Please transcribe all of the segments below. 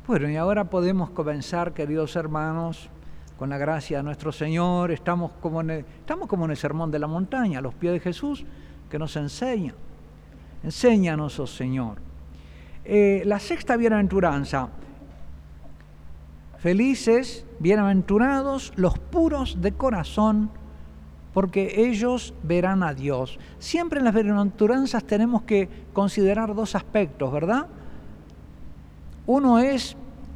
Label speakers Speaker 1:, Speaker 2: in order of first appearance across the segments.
Speaker 1: Bueno, y ahora podemos comenzar, queridos hermanos, con la gracia de nuestro Señor. Estamos como en el Sermón de la Montaña, a los pies de Jesús, que nos enseña. Enséñanos, oh Señor. La sexta bienaventuranza. Felices, bienaventurados los puros de corazón, porque ellos verán a Dios. Siempre en las bienaventuranzas tenemos que considerar dos aspectos, ¿verdad? Uno es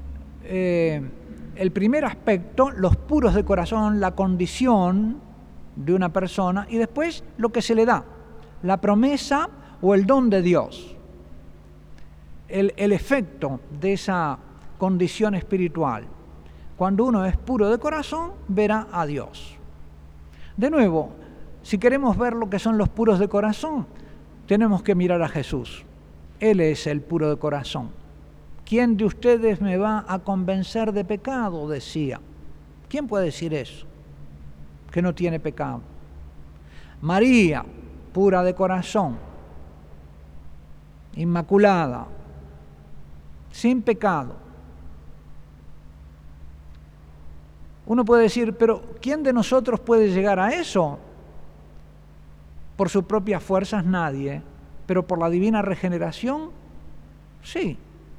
Speaker 1: el primer aspecto, los puros de corazón, la condición de una persona, y después lo que se le da, la promesa o el don de Dios, el efecto de esa condición espiritual. Cuando uno es puro de corazón, verá a Dios. De nuevo, si queremos ver lo que son los puros de corazón, tenemos que mirar a Jesús. Él es el puro de corazón. ¿Quién de ustedes me va a convencer de pecado?, decía. ¿Quién puede decir eso? Que no tiene pecado. María, pura de corazón, inmaculada, sin pecado. Uno puede decir, pero ¿quién de nosotros puede llegar a eso? Por sus propias fuerzas nadie, pero por la divina regeneración, sí.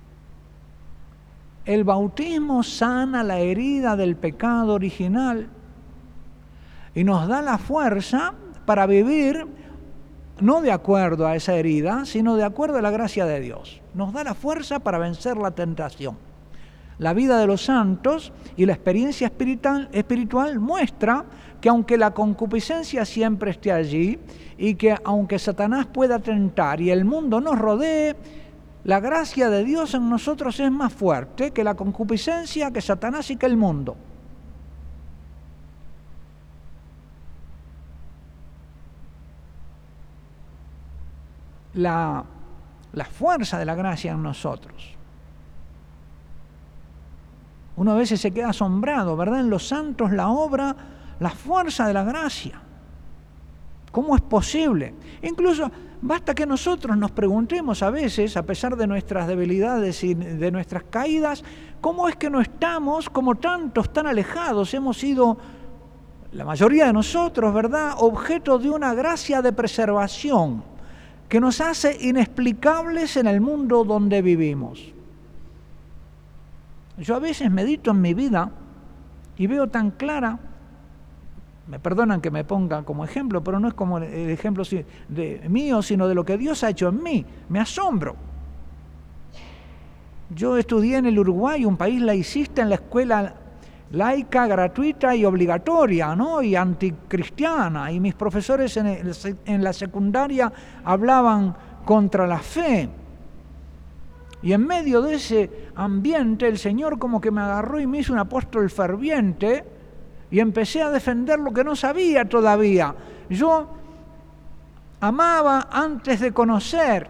Speaker 1: El bautismo sana la herida del pecado original y nos da la fuerza para vivir no de acuerdo a esa herida, sino de acuerdo a la gracia de Dios. Nos da la fuerza para vencer la tentación. La vida de los santos y la experiencia espiritual muestra que aunque la concupiscencia siempre esté allí y que aunque Satanás pueda tentar y el mundo nos rodee, la gracia de Dios en nosotros es más fuerte que la concupiscencia, que Satanás y que el mundo. La fuerza de la gracia en nosotros. Uno a veces se queda asombrado, ¿verdad? En los santos la obra, la fuerza de la gracia. ¿Cómo es posible? Incluso basta que nosotros nos preguntemos a veces, a pesar de nuestras debilidades y de nuestras caídas, ¿cómo es que no estamos, como tantos, tan alejados? Hemos sido, la mayoría de nosotros, ¿verdad?, objeto de una gracia de preservación que nos hace inexplicables en el mundo donde vivimos. Yo a veces medito en mi vida y veo tan clara, me perdonan que me ponga como ejemplo, pero no es como el ejemplo mío, sino de lo que Dios ha hecho en mí. Me asombro. Yo estudié en el Uruguay, un país laicista, en la escuela laica, gratuita y obligatoria, ¿no?, y anticristiana, y mis profesores en la secundaria hablaban contra la fe. Y en medio de ese ambiente el Señor como que me agarró y me hizo un apóstol ferviente y empecé a defender lo que no sabía todavía. Yo amaba antes de conocer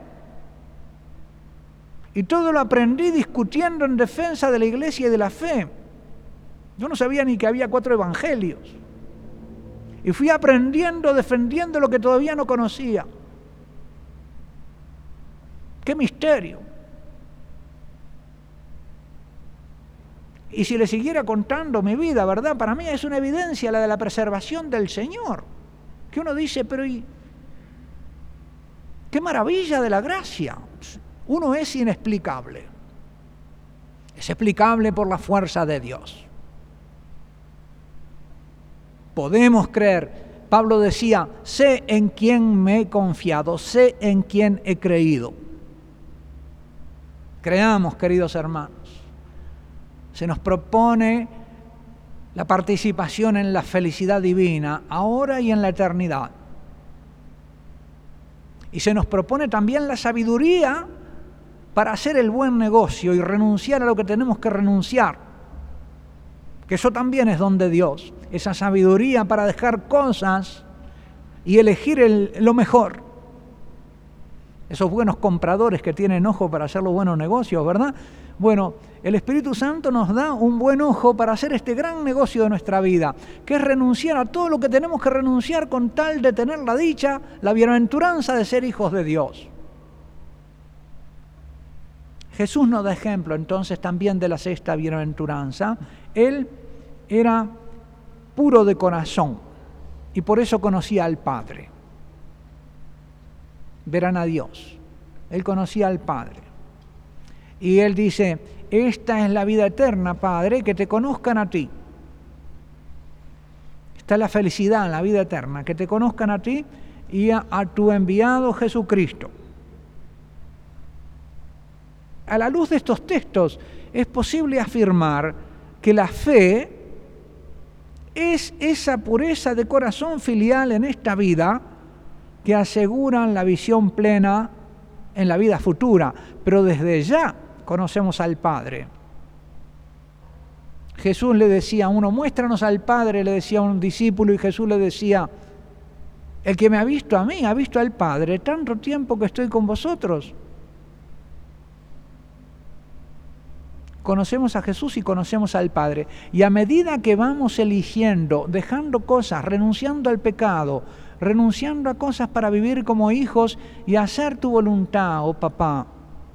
Speaker 1: y todo lo aprendí discutiendo en defensa de la iglesia y de la fe. Yo no sabía ni que había 4 evangelios y fui aprendiendo, defendiendo lo que todavía no conocía. ¡Qué misterio! Y si le siguiera contando mi vida, ¿verdad?, para mí es una evidencia la de la preservación del Señor. Que uno dice, pero ¡qué maravilla de la gracia! Uno es inexplicable. Es explicable por la fuerza de Dios. Podemos creer. Pablo decía, sé en quién me he confiado, sé en quién he creído. Creamos, queridos hermanos. Se nos propone la participación en la felicidad divina, ahora y en la eternidad. Y se nos propone también la sabiduría para hacer el buen negocio y renunciar a lo que tenemos que renunciar. Que eso también es don de Dios, esa sabiduría para dejar cosas y elegir lo mejor. Esos buenos compradores que tienen ojo para hacer los buenos negocios, ¿verdad? Bueno, el Espíritu Santo nos da un buen ojo para hacer este gran negocio de nuestra vida, que es renunciar a todo lo que tenemos que renunciar con tal de tener la dicha, la bienaventuranza de ser hijos de Dios. Jesús nos da ejemplo entonces también de la sexta bienaventuranza. Él era puro de corazón y por eso conocía al Padre. Verán a Dios. Él conocía al Padre. Y él dice, esta es la vida eterna, Padre, que te conozcan a ti. Esta es la felicidad, la vida eterna, que te conozcan a ti y a tu enviado Jesucristo. A la luz de estos textos es posible afirmar que la fe es esa pureza de corazón filial en esta vida que aseguran la visión plena en la vida futura, pero desde ya conocemos al Padre. Jesús le decía a uno, muéstranos al Padre, le decía a un discípulo, y Jesús le decía, el que me ha visto a mí, ha visto al Padre, tanto tiempo que estoy con vosotros. Conocemos a Jesús y conocemos al Padre. Y a medida que vamos eligiendo, dejando cosas, renunciando al pecado, renunciando a cosas para vivir como hijos y hacer tu voluntad, oh papá,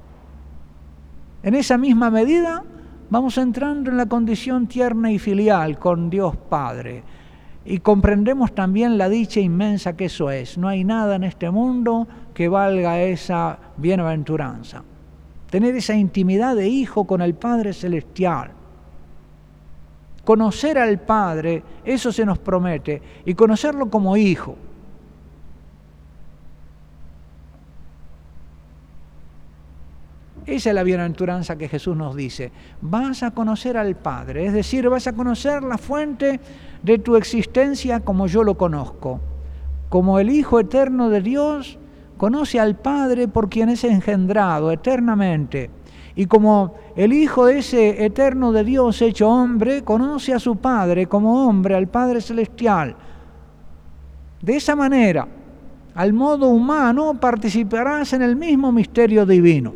Speaker 1: en esa misma medida vamos entrando en la condición tierna y filial con Dios Padre. Y comprendemos también la dicha inmensa que eso es. No hay nada en este mundo que valga esa bienaventuranza. Tener esa intimidad de hijo con el Padre Celestial. Conocer al Padre, eso se nos promete, y conocerlo como hijo. Esa es la bienaventuranza que Jesús nos dice. Vas a conocer al Padre, es decir, vas a conocer la fuente de tu existencia como yo lo conozco. Como el Hijo eterno de Dios conoce al Padre por quien es engendrado eternamente. Y como el Hijo ese eterno de Dios hecho hombre, conoce a su Padre como hombre, al Padre Celestial. De esa manera, al modo humano, participarás en el mismo misterio divino.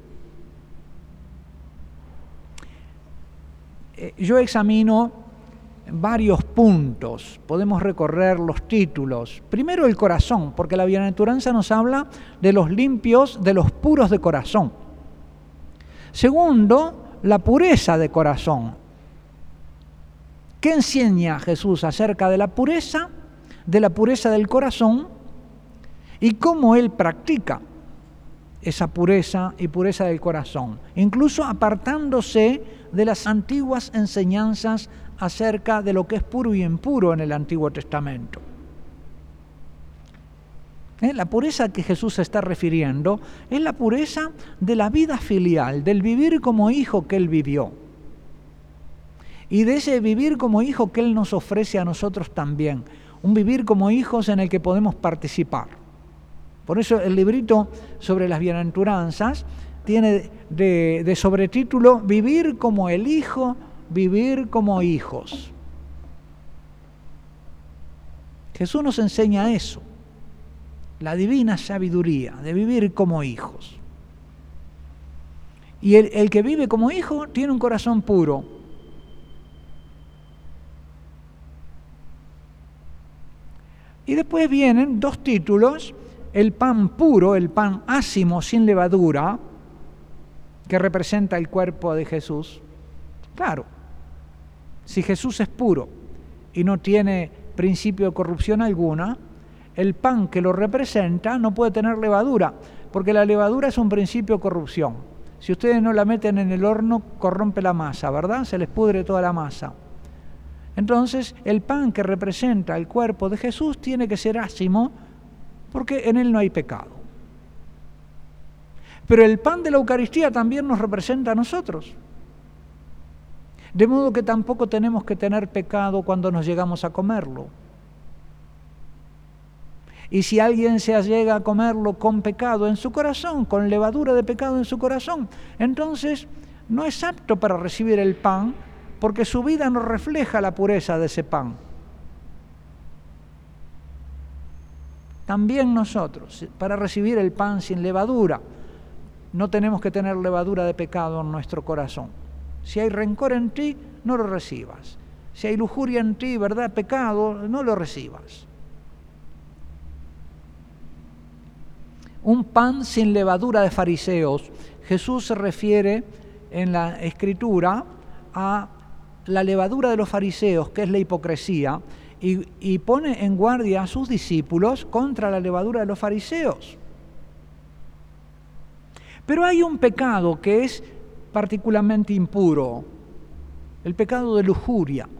Speaker 1: Yo examino varios puntos, podemos recorrer los títulos. Primero el corazón, porque la bienaventuranza nos habla de los limpios, de los puros de corazón. Segundo, la pureza de corazón. ¿Qué enseña Jesús acerca de la pureza del corazón y cómo Él practica esa pureza y pureza del corazón? Incluso apartándose de las antiguas enseñanzas acerca de lo que es puro y impuro en el Antiguo Testamento. La pureza a que Jesús se está refiriendo es la pureza de la vida filial, del vivir como hijo que Él vivió. Y de ese vivir como hijo que Él nos ofrece a nosotros también. Un vivir como hijos en el que podemos participar. Por eso el librito sobre las bienaventuranzas tiene de sobretítulo Vivir como el Hijo, vivir como hijos. Jesús nos enseña eso, la divina sabiduría de vivir como hijos. Y el que vive como hijo tiene un corazón puro. Y después vienen dos títulos, el pan puro, el pan ácimo sin levadura, que representa el cuerpo de Jesús. Claro, si Jesús es puro y no tiene principio de corrupción alguna, el pan que lo representa no puede tener levadura, porque la levadura es un principio de corrupción. Si ustedes no la meten en el horno, corrompe la masa, ¿verdad? Se les pudre toda la masa. Entonces, el pan que representa el cuerpo de Jesús tiene que ser ácimo, porque en él no hay pecado. Pero el pan de la Eucaristía también nos representa a nosotros. De modo que tampoco tenemos que tener pecado cuando nos llegamos a comerlo. Y si alguien se llega a comerlo con pecado en su corazón, con levadura de pecado en su corazón, entonces no es apto para recibir el pan, porque su vida no refleja la pureza de ese pan. También nosotros, para recibir el pan sin levadura, no tenemos que tener levadura de pecado en nuestro corazón. Si hay rencor en ti, no lo recibas. Si hay lujuria en ti, ¿verdad? Pecado, no lo recibas. Un pan sin levadura de fariseos. Jesús se refiere en la Escritura a la levadura de los fariseos, que es la hipocresía, y pone en guardia a sus discípulos contra la levadura de los fariseos. Pero hay un pecado que es particularmente impuro, el pecado de lujuria.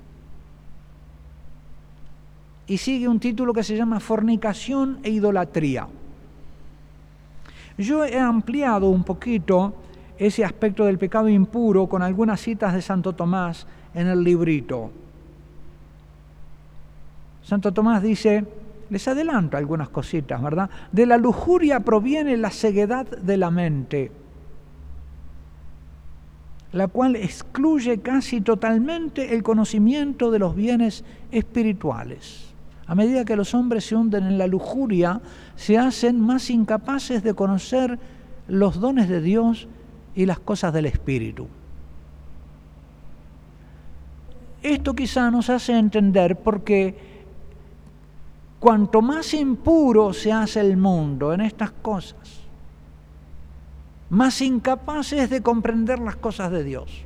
Speaker 1: Y sigue un título que se llama fornicación e idolatría. Yo he ampliado un poquito ese aspecto del pecado impuro con algunas citas de Santo Tomás en el librito. Santo Tomás dice, les adelanto algunas cositas, ¿verdad? De la lujuria proviene la ceguedad de la mente, la cual excluye casi totalmente el conocimiento de los bienes espirituales. A medida que los hombres se hunden en la lujuria, se hacen más incapaces de conocer los dones de Dios y las cosas del Espíritu. Esto quizá nos hace entender por qué cuanto más impuro se hace el mundo en estas cosas, más incapaz es de comprender las cosas de Dios.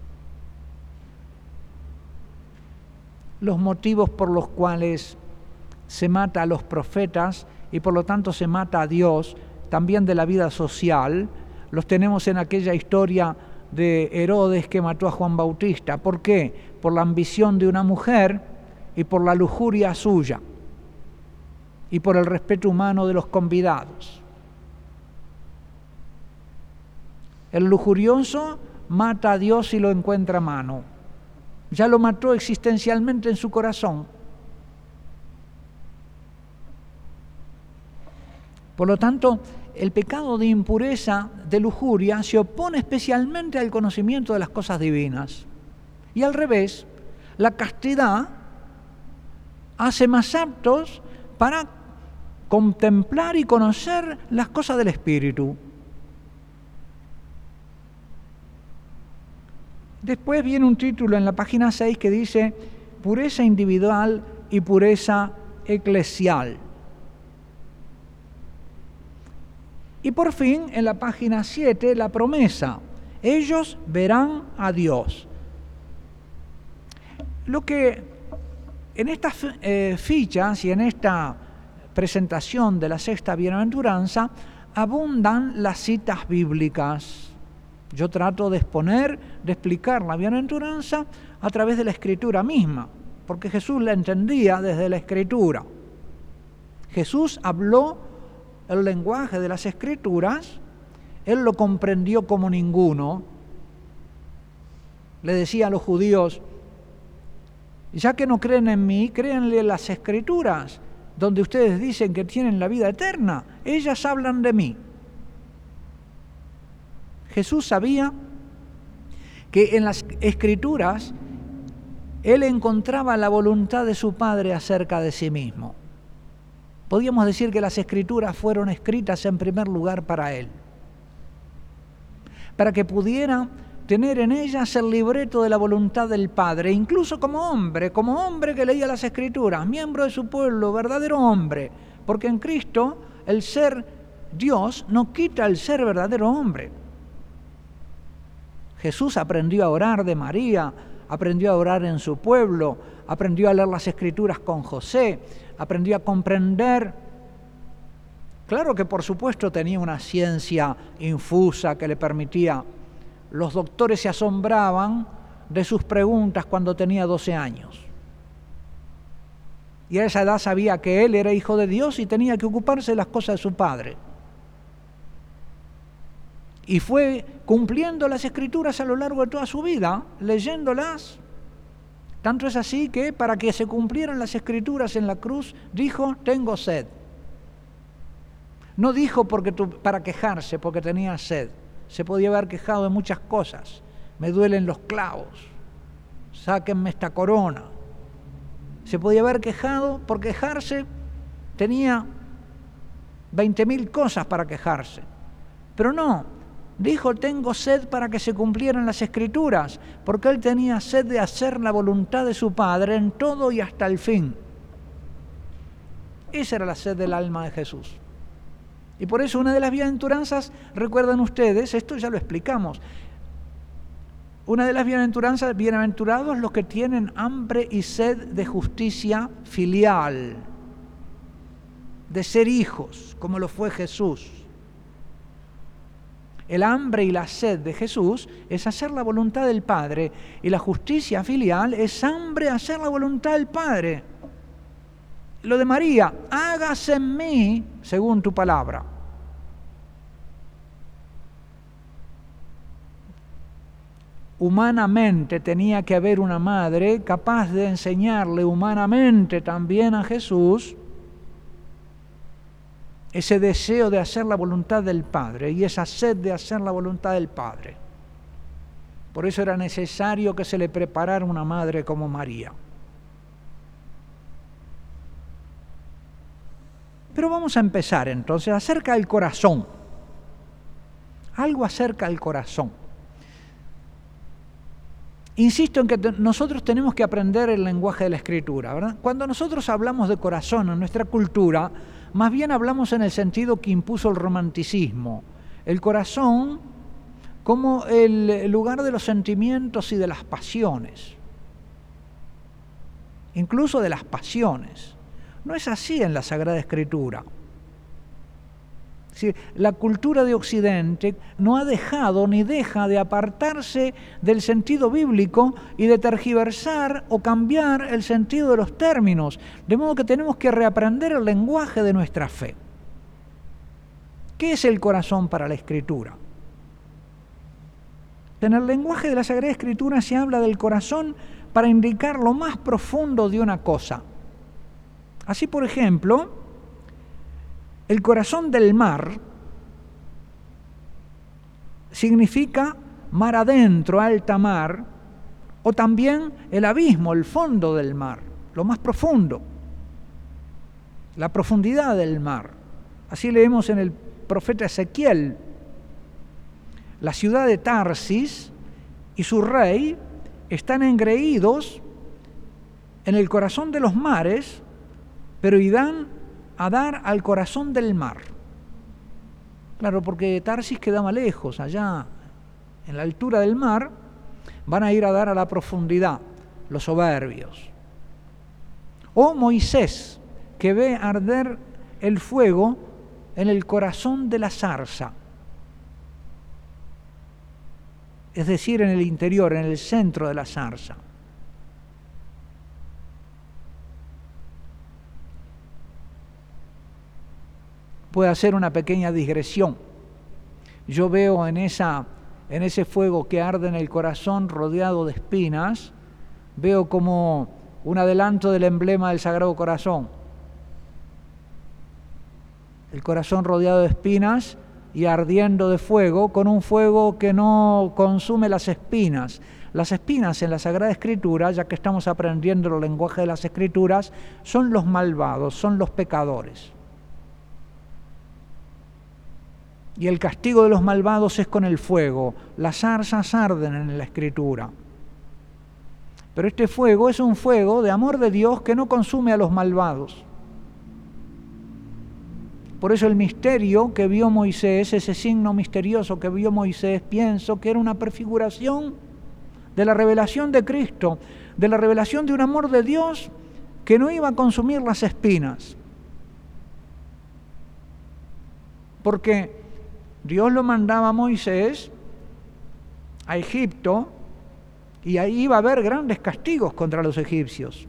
Speaker 1: Los motivos por los cuales se mata a los profetas y por lo tanto se mata a Dios, también de la vida social, los tenemos en aquella historia de Herodes que mató a Juan Bautista. ¿Por qué? Por la ambición de una mujer y por la lujuria suya y por el respeto humano de los convidados. El lujurioso mata a Dios y lo encuentra a mano. Ya lo mató existencialmente en su corazón. Por lo tanto, el pecado de impureza, de lujuria, se opone especialmente al conocimiento de las cosas divinas. Y al revés, la castidad hace más aptos para contemplar y conocer las cosas del Espíritu. Después viene un título en la página 6 que dice pureza individual y pureza eclesial. Y por fin, en la página 7, la promesa, ellos verán a Dios. Lo que en estas fichas y en esta presentación de la sexta bienaventuranza abundan las citas bíblicas. Yo trato de exponer, de explicar la bienaventuranza a través de la Escritura misma, porque Jesús la entendía desde la Escritura. Jesús habló el lenguaje de las Escrituras, él lo comprendió como ninguno. Le decía a los judíos, ya que no creen en mí, créanle las Escrituras, donde ustedes dicen que tienen la vida eterna, ellas hablan de mí. Jesús sabía que en las Escrituras él encontraba la voluntad de su Padre acerca de sí mismo. Podríamos decir que las Escrituras fueron escritas en primer lugar para él, para que pudiera tener en ellas el libreto de la voluntad del Padre, incluso como hombre que leía las Escrituras, miembro de su pueblo, verdadero hombre, porque en Cristo el ser Dios no quita el ser verdadero hombre. Jesús aprendió a orar de María, aprendió a orar en su pueblo, aprendió a leer las Escrituras con José, aprendió a comprender. Claro que por supuesto tenía una ciencia infusa que le permitía. Los doctores se asombraban de sus preguntas cuando tenía 12 años. Y a esa edad sabía que él era hijo de Dios y tenía que ocuparse de las cosas de su padre. Y fue cumpliendo las Escrituras a lo largo de toda su vida, leyéndolas. Tanto es así que para que se cumplieran las Escrituras en la cruz, dijo, tengo sed. No dijo para quejarse, porque tenía sed. Se podía haber quejado de muchas cosas. Me duelen los clavos. Sáquenme esta corona. Se podía haber quejado por quejarse. Tenía 20.000 cosas para quejarse. Pero no. Dijo, tengo sed para que se cumplieran las Escrituras, porque él tenía sed de hacer la voluntad de su Padre en todo y hasta el fin. Esa era la sed del alma de Jesús. Y por eso una de las bienaventuranzas, recuerdan ustedes, esto ya lo explicamos, una de las bienaventuranzas, bienaventurados los que tienen hambre y sed de justicia filial, de ser hijos, como lo fue Jesús. El hambre y la sed de Jesús es hacer la voluntad del Padre, y la justicia filial es hambre a hacer la voluntad del Padre. Lo de María, hágase en mí según tu palabra. Humanamente tenía que haber una madre capaz de enseñarle humanamente también a Jesús ese deseo de hacer la voluntad del Padre y esa sed de hacer la voluntad del Padre. Por eso era necesario que se le preparara una madre como María. Pero vamos a empezar entonces acerca del corazón. Algo acerca del corazón. Insisto en que nosotros tenemos que aprender el lenguaje de la Escritura, ¿verdad? Cuando nosotros hablamos de corazón en nuestra cultura, más bien hablamos en el sentido que impuso el romanticismo. El corazón como el lugar de los sentimientos y de las pasiones. Incluso de las pasiones. No es así en la Sagrada Escritura. Es decir, la cultura de Occidente no ha dejado ni deja de apartarse del sentido bíblico y de tergiversar o cambiar el sentido de los términos, de modo que tenemos que reaprender el lenguaje de nuestra fe. ¿Qué es el corazón para la Escritura? En el lenguaje de la Sagrada Escritura se habla del corazón para indicar lo más profundo de una cosa. Así, por ejemplo, el corazón del mar significa mar adentro, alta mar, o también el abismo, el fondo del mar, lo más profundo, la profundidad del mar. Así leemos en el profeta Ezequiel. La ciudad de Tarsis y su rey están engreídos en el corazón de los mares, pero irán a dar al corazón del mar. Claro, porque Tarsis quedaba lejos, allá en la altura del mar, van a ir a dar a la profundidad, los soberbios. O Moisés, que ve arder el fuego en el corazón de la zarza, es decir, en el interior, en el centro de la zarza. Puedo hacer una pequeña digresión. Yo veo en ese fuego que arde en el corazón rodeado de espinas, veo como un adelanto del emblema del Sagrado Corazón. El corazón rodeado de espinas y ardiendo de fuego, con un fuego que no consume las espinas. Las espinas en la Sagrada Escritura, ya que estamos aprendiendo el lenguaje de las Escrituras, son los malvados, son los pecadores. Y el castigo de los malvados es con el fuego. Las zarzas arden en la Escritura. Pero este fuego es un fuego de amor de Dios que no consume a los malvados. Por eso el misterio que vio Moisés, ese signo misterioso que vio Moisés, pienso que era una prefiguración de la revelación de Cristo, de la revelación de un amor de Dios que no iba a consumir las espinas. Porque Dios lo mandaba a Moisés a Egipto y ahí iba a haber grandes castigos contra los egipcios.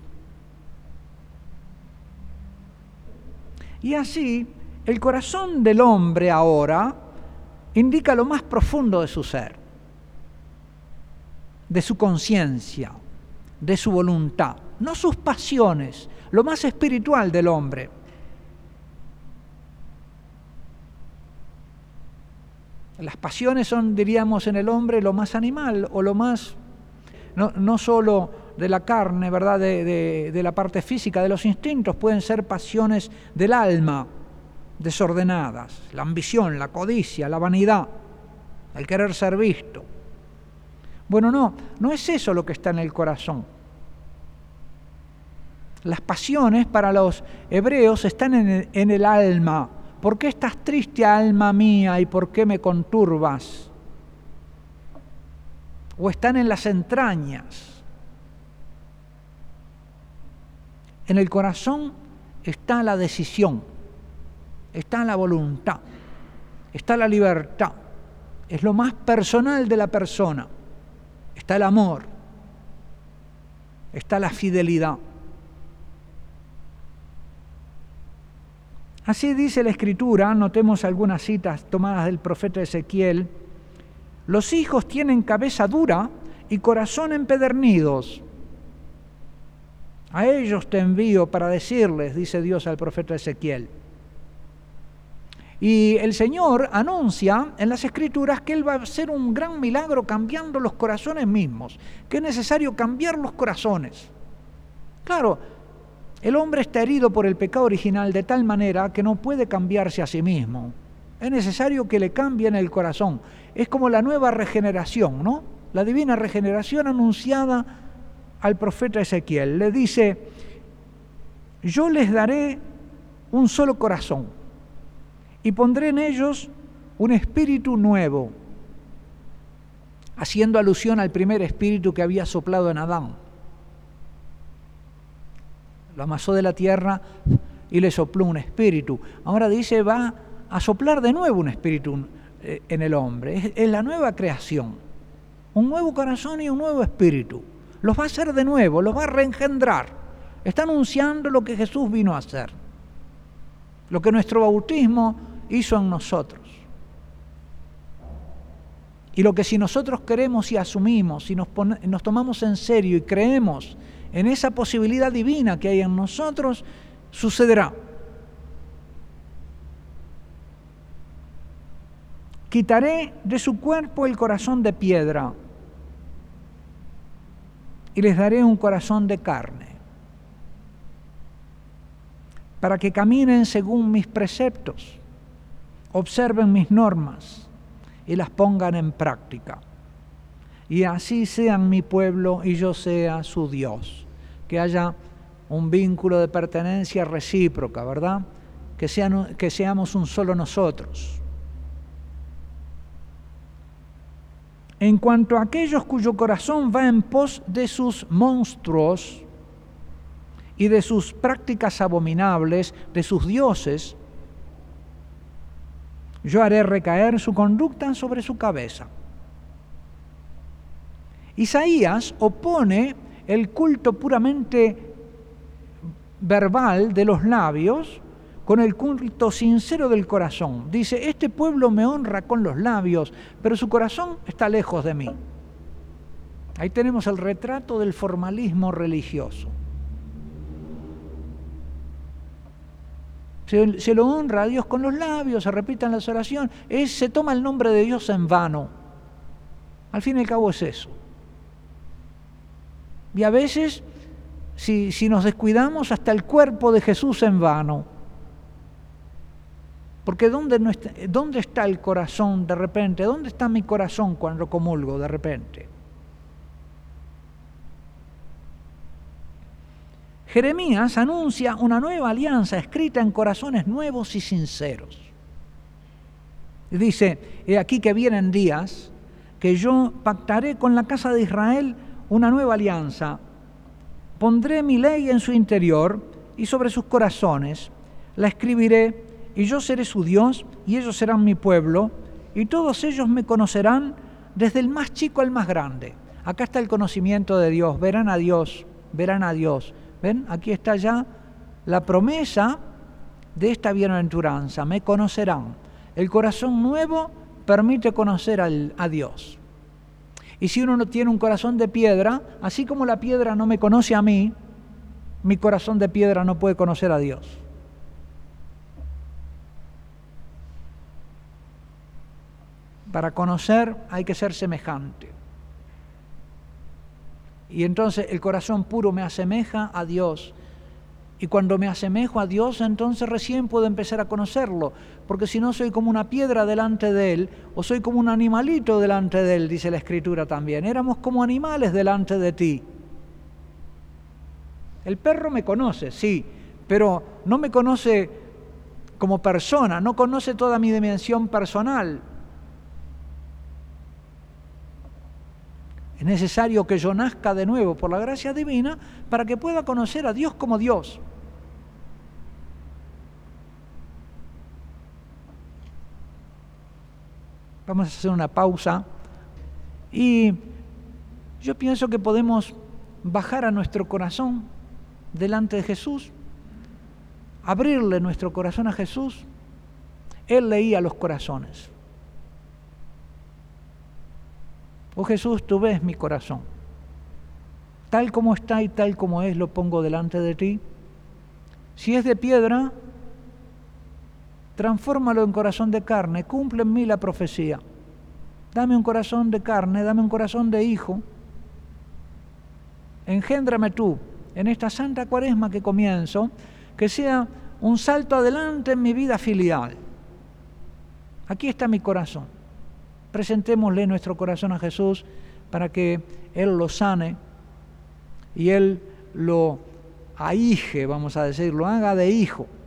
Speaker 1: Y así, el corazón del hombre ahora indica lo más profundo de su ser, de su conciencia, de su voluntad, no sus pasiones, lo más espiritual del hombre. Las pasiones son, diríamos, en el hombre lo más animal o lo más, no solo de la carne, ¿verdad?, de la parte física, de los instintos, pueden ser pasiones del alma, desordenadas, la ambición, la codicia, la vanidad, el querer ser visto. Bueno, no es eso lo que está en el corazón. Las pasiones para los hebreos están en el alma, ¿por qué estás triste, alma mía, y por qué me conturbas? O están en las entrañas. En el corazón está la decisión, está la voluntad, está la libertad. Es lo más personal de la persona. Está el amor, está la fidelidad. Así dice la Escritura, notemos algunas citas tomadas del profeta Ezequiel: los hijos tienen cabeza dura y corazón empedernidos. A ellos te envío para decirles, dice Dios al profeta Ezequiel. Y el Señor anuncia en las Escrituras que Él va a hacer un gran milagro cambiando los corazones mismos, que es necesario cambiar los corazones. Claro, el hombre está herido por el pecado original de tal manera que no puede cambiarse a sí mismo. Es necesario que le cambien el corazón. Es como la nueva regeneración, ¿no? La divina regeneración anunciada al profeta Ezequiel. Le dice: yo les daré un solo corazón y pondré en ellos un espíritu nuevo, haciendo alusión al primer espíritu que había soplado en Adán. Lo amasó de la tierra y le sopló un espíritu. Ahora dice, va a soplar de nuevo un espíritu en el hombre. Es la nueva creación. Un nuevo corazón y un nuevo espíritu. Los va a hacer de nuevo, los va a reengendrar. Está anunciando lo que Jesús vino a hacer. Lo que nuestro bautismo hizo en nosotros. Y lo que si nosotros queremos y asumimos, y nos tomamos en serio y creemos en esa posibilidad divina que hay en nosotros, sucederá. Quitaré de su cuerpo el corazón de piedra y les daré un corazón de carne, para que caminen según mis preceptos, observen mis normas y las pongan en práctica. Y así sean mi pueblo y yo sea su Dios. Que haya un vínculo de pertenencia recíproca, ¿verdad? Que seamos un solo nosotros. En cuanto a aquellos cuyo corazón va en pos de sus monstruos y de sus prácticas abominables, de sus dioses, yo haré recaer su conducta sobre su cabeza. Isaías opone el culto puramente verbal de los labios con el culto sincero del corazón. Dice, este pueblo me honra con los labios, pero su corazón está lejos de mí. Ahí tenemos el retrato del formalismo religioso. Se lo honra a Dios con los labios, se repitan las oraciones, se toma el nombre de Dios en vano. Al fin y al cabo es eso. Y a veces, si nos descuidamos, hasta el cuerpo de Jesús en vano. Porque ¿dónde está el corazón de repente? ¿Dónde está mi corazón cuando comulgo de repente? Jeremías anuncia una nueva alianza escrita en corazones nuevos y sinceros. Dice, he aquí que vienen días que yo pactaré con la casa de Israel una nueva alianza. Pondré mi ley en su interior y sobre sus corazones la escribiré, y yo seré su Dios y ellos serán mi pueblo, y todos ellos me conocerán desde el más chico al más grande. Acá está el conocimiento de Dios, verán a Dios, verán a Dios. ¿Ven? Aquí está ya la promesa de esta bienaventuranza, me conocerán. El corazón nuevo permite conocer a Dios. Y si uno no tiene un corazón de piedra, así como la piedra no me conoce a mí, mi corazón de piedra no puede conocer a Dios. Para conocer hay que ser semejante. Y entonces el corazón puro me asemeja a Dios. Y cuando me asemejo a Dios, entonces recién puedo empezar a conocerlo. Porque si no, soy como una piedra delante de Él, o soy como un animalito delante de Él, dice la Escritura también. Éramos como animales delante de ti. El perro me conoce, sí, pero no me conoce como persona, no conoce toda mi dimensión personal. Es necesario que yo nazca de nuevo por la gracia divina para que pueda conocer a Dios como Dios. Vamos a hacer una pausa y yo pienso que podemos bajar a nuestro corazón delante de Jesús, abrirle nuestro corazón a Jesús. Él leía los corazones. Oh Jesús, tú ves mi corazón. Tal como está y tal como es, lo pongo delante de ti. Si es de piedra, transfórmalo en corazón de carne, cumple en mí la profecía. Dame un corazón de carne, dame un corazón de hijo. Engéndrame tú, en esta santa cuaresma que comienzo, que sea un salto adelante en mi vida filial. Aquí está mi corazón. Presentémosle nuestro corazón a Jesús para que Él lo sane y Él lo ahije, vamos a decir, lo haga de hijo.